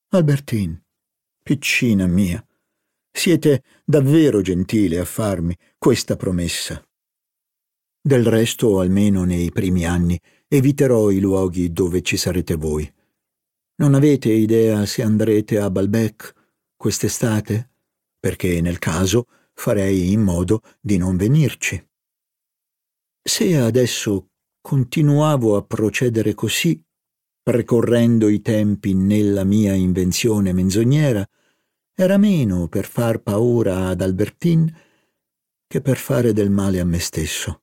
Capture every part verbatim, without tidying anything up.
Albertine, piccina mia, siete davvero gentile a farmi questa promessa. Del resto, almeno nei primi anni, eviterò i luoghi dove ci sarete voi. Non avete idea se andrete a Balbec quest'estate? Perché nel caso farei in modo di non venirci. Se adesso continuavo a procedere così, precorrendo i tempi nella mia invenzione menzognera, era meno per far paura ad Albertine che per fare del male a me stesso.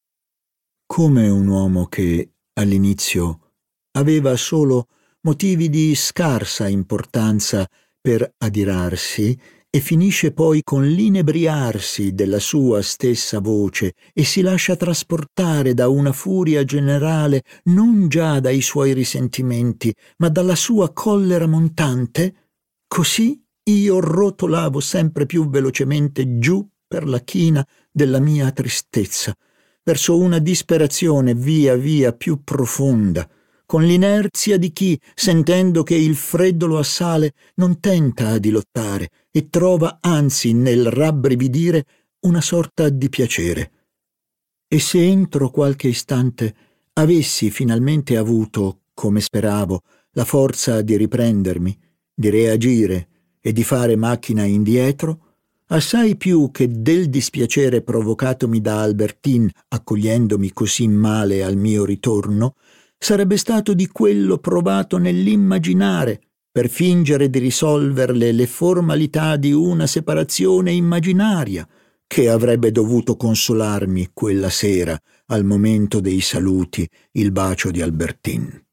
Come un uomo che, all'inizio, aveva solo motivi di scarsa importanza per adirarsi e finisce poi con l'inebriarsi della sua stessa voce e si lascia trasportare da una furia generale non già dai suoi risentimenti, ma dalla sua collera montante, così io rotolavo sempre più velocemente giù per la china della mia tristezza, verso una disperazione via via più profonda, con l'inerzia di chi, sentendo che il freddo lo assale, non tenta a dilottare e trova anzi nel rabbrividire una sorta di piacere. E se entro qualche istante avessi finalmente avuto, come speravo, la forza di riprendermi, di reagire e di fare macchina indietro, assai più che del dispiacere provocatomi da Albertine accogliendomi così male al mio ritorno, sarebbe stato di quello provato nell'immaginare per fingere di risolverle le formalità di una separazione immaginaria che avrebbe dovuto consolarmi quella sera al momento dei saluti il bacio di Albertine.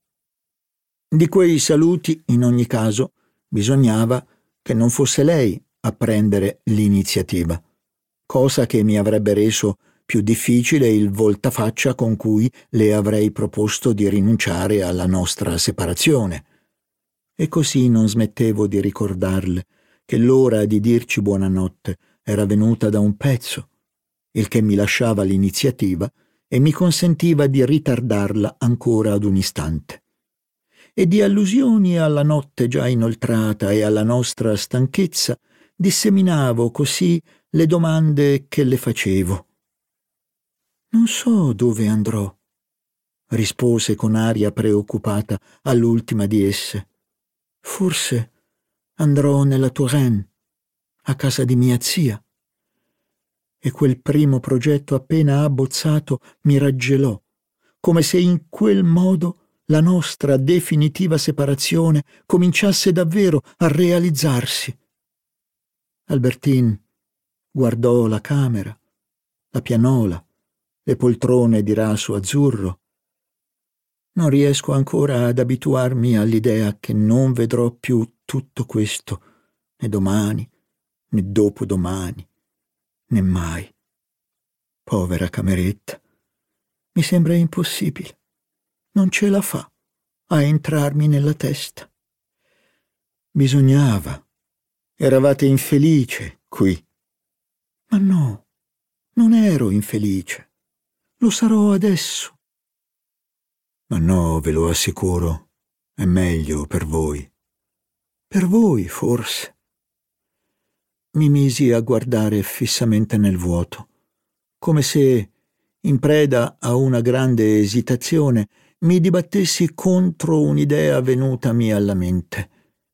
Di quei saluti, in ogni caso, bisognava che non fosse lei a prendere l'iniziativa, cosa che mi avrebbe reso più difficile il voltafaccia con cui le avrei proposto di rinunciare alla nostra separazione. E così non smettevo di ricordarle che l'ora di dirci buonanotte era venuta da un pezzo, il che mi lasciava l'iniziativa e mi consentiva di ritardarla ancora ad un istante. E di allusioni alla notte già inoltrata e alla nostra stanchezza disseminavo così le domande che le facevo. «Non so dove andrò», rispose con aria preoccupata all'ultima di esse. «Forse andrò nella Touraine, a casa di mia zia». E quel primo progetto appena abbozzato mi raggelò, come se in quel modo la nostra definitiva separazione cominciasse davvero a realizzarsi. Albertine guardò la camera, la pianola, le poltrone di raso azzurro. Non riesco ancora ad abituarmi all'idea che non vedrò più tutto questo, né domani, né dopodomani, né mai. Povera cameretta, mi sembra impossibile. Non ce la fa a entrarmi nella testa. Bisognava. Eravate infelice qui. Ma no, non ero infelice. Lo sarò adesso. Ma no, ve lo assicuro, è meglio per voi. Per voi, forse. Mi misi a guardare fissamente nel vuoto, come se, in preda a una grande esitazione, mi dibattessi contro un'idea venutami alla mente.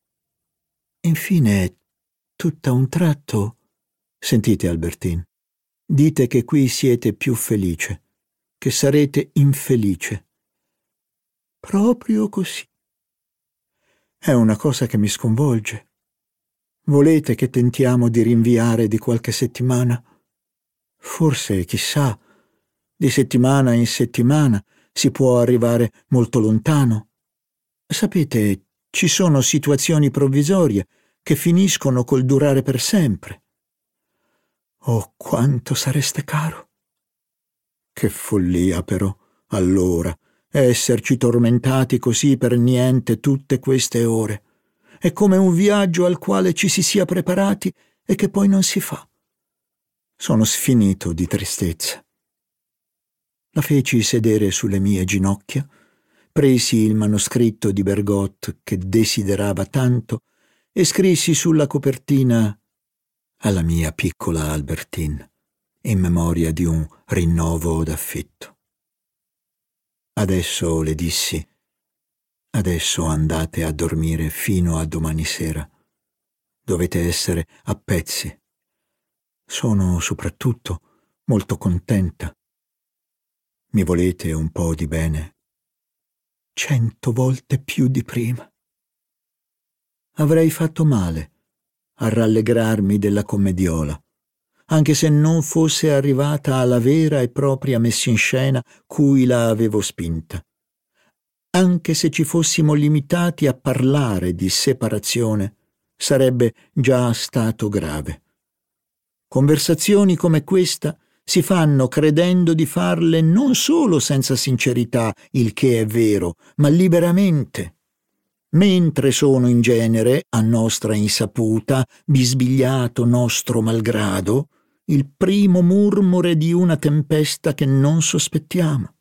Infine, tutta un tratto, sentite Albertine, dite che qui siete più felice, che sarete infelice. Proprio così. È una cosa che mi sconvolge. Volete che tentiamo di rinviare di qualche settimana? Forse, chissà, di settimana in settimana si può arrivare molto lontano. Sapete, ci sono situazioni provvisorie che finiscono col durare per sempre. Oh, quanto sareste caro! Che follia, però, allora, esserci tormentati così per niente tutte queste ore. È come un viaggio al quale ci si sia preparati e che poi non si fa. Sono sfinito di tristezza. La feci sedere sulle mie ginocchia, presi il manoscritto di Bergotte che desiderava tanto e scrissi sulla copertina alla mia piccola Albertine, in memoria di un rinnovo d'affetto. Adesso le dissi, adesso andate a dormire fino a domani sera. Dovete essere a pezzi. Sono soprattutto molto contenta. Mi volete un po' di bene? Cento volte più di prima. Avrei fatto male a rallegrarmi della commediola, anche se non fosse arrivata alla vera e propria messinscena cui la avevo spinta. Anche se ci fossimo limitati a parlare di separazione, sarebbe già stato grave. Conversazioni come questa si fanno credendo di farle non solo senza sincerità, il che è vero, ma liberamente, mentre sono in genere, a nostra insaputa, bisbigliato nostro malgrado, il primo murmure di una tempesta che non sospettiamo.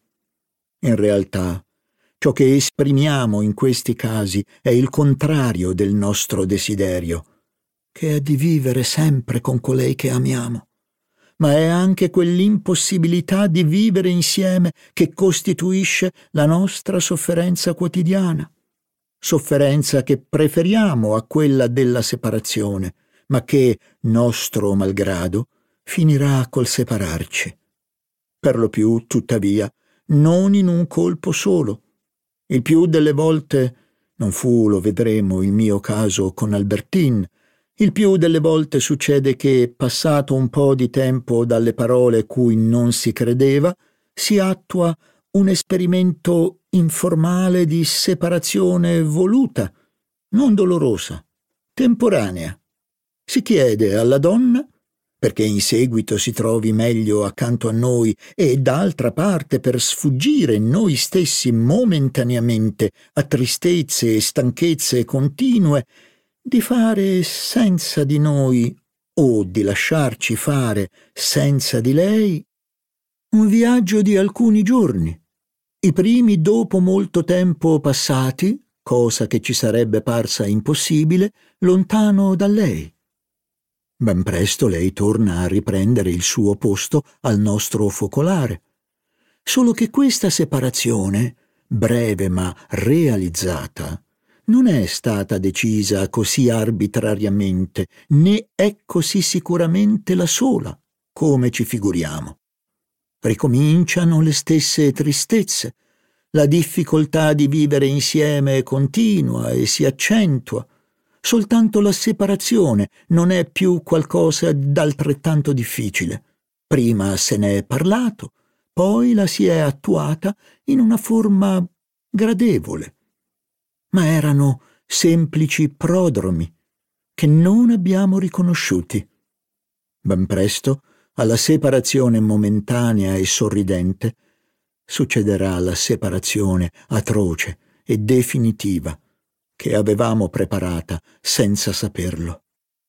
In realtà, ciò che esprimiamo in questi casi è il contrario del nostro desiderio, che è di vivere sempre con colei che amiamo, ma è anche quell'impossibilità di vivere insieme che costituisce la nostra sofferenza quotidiana, sofferenza che preferiamo a quella della separazione, ma che, nostro malgrado, finirà col separarci. Per lo più, tuttavia, non in un colpo solo. Il più delle volte, non fu, lo vedremo, il mio caso con Albertine, il più delle volte succede che, passato un po' di tempo dalle parole cui non si credeva, si attua un esperimento informale di separazione voluta, non dolorosa, temporanea. Si chiede alla donna, perché in seguito si trovi meglio accanto a noi e d'altra parte per sfuggire noi stessi momentaneamente a tristezze e stanchezze continue, di fare senza di noi o di lasciarci fare senza di lei un viaggio di alcuni giorni, i primi dopo molto tempo passati, cosa che ci sarebbe parsa impossibile, lontano da lei. Ben presto lei torna a riprendere il suo posto al nostro focolare, solo che questa separazione, breve ma realizzata, non è stata decisa così arbitrariamente, né è così sicuramente la sola, come ci figuriamo. Ricominciano le stesse tristezze, la difficoltà di vivere insieme continua e si accentua, soltanto la separazione non è più qualcosa d'altrettanto difficile. Prima se ne è parlato, poi la si è attuata in una forma gradevole. Ma erano semplici prodromi che non abbiamo riconosciuti. Ben presto, alla separazione momentanea e sorridente, succederà la separazione atroce e definitiva che avevamo preparata senza saperlo.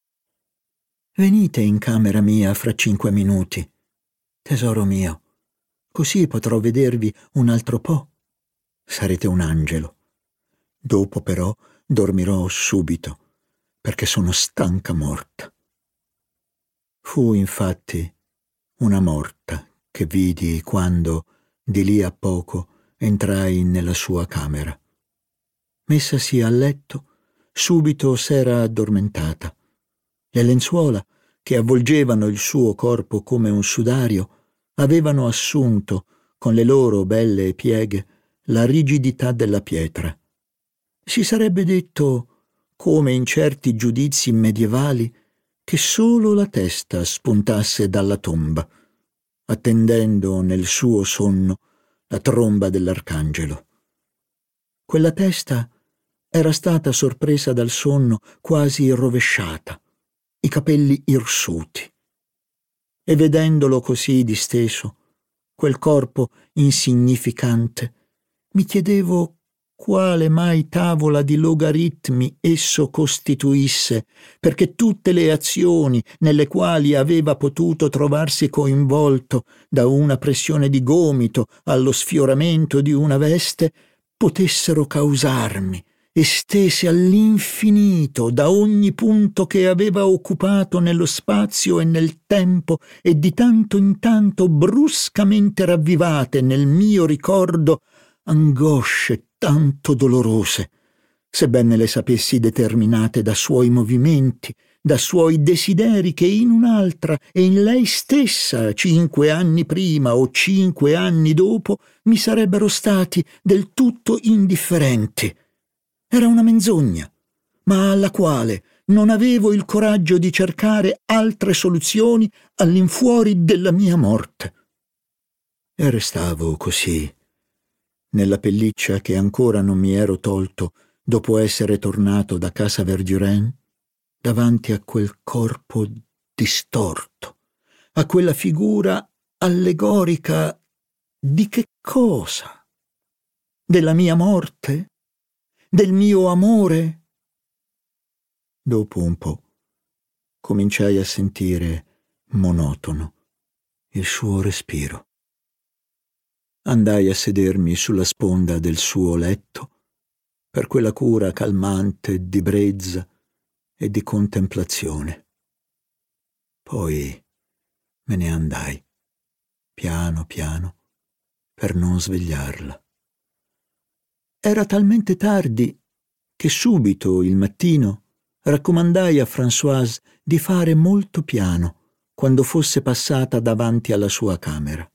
Venite in camera mia fra cinque minuti, tesoro mio, così potrò vedervi un altro po'. Sarete un angelo. Dopo però dormirò subito, perché sono stanca morta. Fu infatti una morta che vidi quando, di lì a poco, entrai nella sua camera. Messasi a letto, subito s'era addormentata. Le lenzuola, che avvolgevano il suo corpo come un sudario, avevano assunto, con le loro belle pieghe, la rigidità della pietra. Si sarebbe detto, come in certi giudizi medievali, che solo la testa spuntasse dalla tomba, attendendo nel suo sonno la tromba dell'arcangelo. Quella testa era stata sorpresa dal sonno quasi rovesciata, i capelli irsuti. E vedendolo così disteso, quel corpo insignificante, mi chiedevo quale mai tavola di logaritmi esso costituisse, perché tutte le azioni nelle quali aveva potuto trovarsi coinvolto, da una pressione di gomito allo sfioramento di una veste, potessero causarmi, estese all'infinito da ogni punto che aveva occupato nello spazio e nel tempo e di tanto in tanto bruscamente ravvivate nel mio ricordo angosce tanto dolorose, sebbene le sapessi determinate da suoi movimenti, da suoi desideri che in un'altra e in lei stessa, cinque anni prima o cinque anni dopo, mi sarebbero stati del tutto indifferenti. Era una menzogna, ma alla quale non avevo il coraggio di cercare altre soluzioni all'infuori della mia morte. E restavo così, nella pelliccia che ancora non mi ero tolto dopo essere tornato da casa Verdurin, davanti a quel corpo distorto, a quella figura allegorica di che cosa? Della mia morte? Del mio amore? Dopo un po' cominciai a sentire monotono il suo respiro. Andai a sedermi sulla sponda del suo letto per quella cura calmante di brezza e di contemplazione. Poi me ne andai, piano piano, per non svegliarla. Era talmente tardi che subito, il mattino, raccomandai a Françoise di fare molto piano quando fosse passata davanti alla sua camera.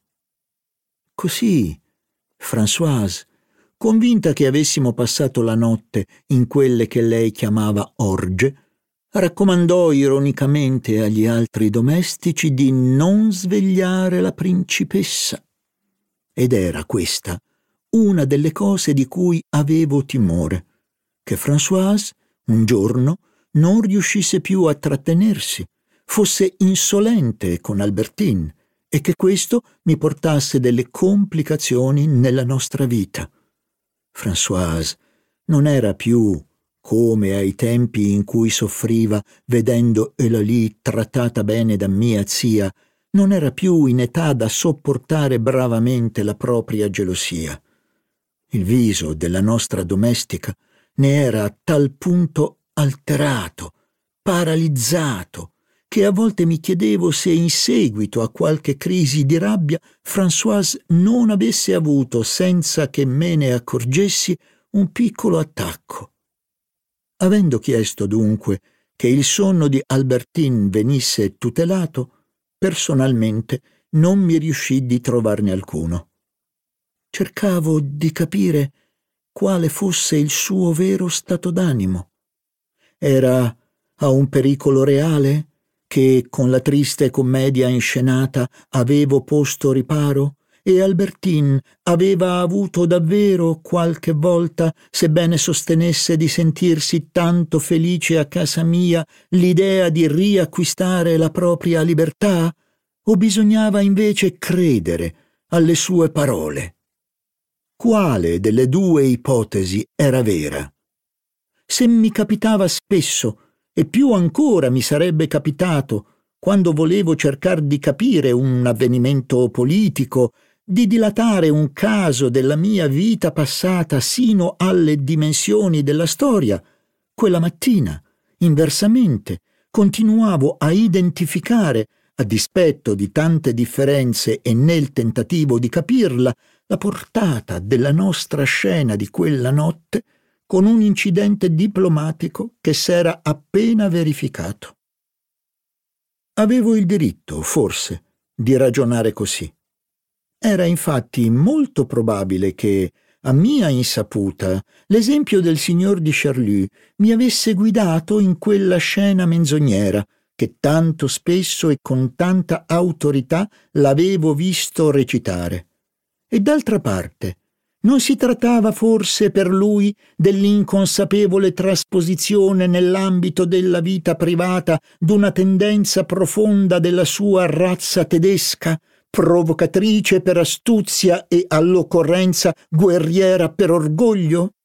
Così Françoise, convinta che avessimo passato la notte in quelle che lei chiamava orge, raccomandò ironicamente agli altri domestici di non svegliare la principessa. Ed era questa una delle cose di cui avevo timore, che Françoise, un giorno, non riuscisse più a trattenersi, fosse insolente con Albertine e che questo mi portasse delle complicazioni nella nostra vita. Françoise non era più come ai tempi in cui soffriva vedendo Eulalie trattata bene da mia zia, non era più in età da sopportare bravamente la propria gelosia. Il viso della nostra domestica ne era a tal punto alterato, paralizzato, che a volte mi chiedevo se in seguito a qualche crisi di rabbia Françoise non avesse avuto, senza che me ne accorgessi, un piccolo attacco. Avendo chiesto dunque che il sonno di Albertine venisse tutelato, personalmente non mi riuscì di trovarne alcuno. Cercavo di capire quale fosse il suo vero stato d'animo. Era a un pericolo reale che con la triste commedia inscenata avevo posto riparo e Albertine aveva avuto davvero qualche volta, sebbene sostenesse di sentirsi tanto felice a casa mia, l'idea di riacquistare la propria libertà? O bisognava invece credere alle sue parole? Quale delle due ipotesi era vera? Se mi capitava spesso, e più ancora mi sarebbe capitato, quando volevo cercare di capire un avvenimento politico, di dilatare un caso della mia vita passata sino alle dimensioni della storia, quella mattina, inversamente, continuavo a identificare, a dispetto di tante differenze e nel tentativo di capirla, la portata della nostra scena di quella notte con un incidente diplomatico che s'era appena verificato. Avevo il diritto, forse, di ragionare così. Era infatti molto probabile che, a mia insaputa, l'esempio del signor di Charlus mi avesse guidato in quella scena menzognera che tanto spesso e con tanta autorità l'avevo visto recitare. E d'altra parte, non si trattava forse per lui dell'inconsapevole trasposizione nell'ambito della vita privata d'una tendenza profonda della sua razza tedesca, provocatrice per astuzia e all'occorrenza guerriera per orgoglio?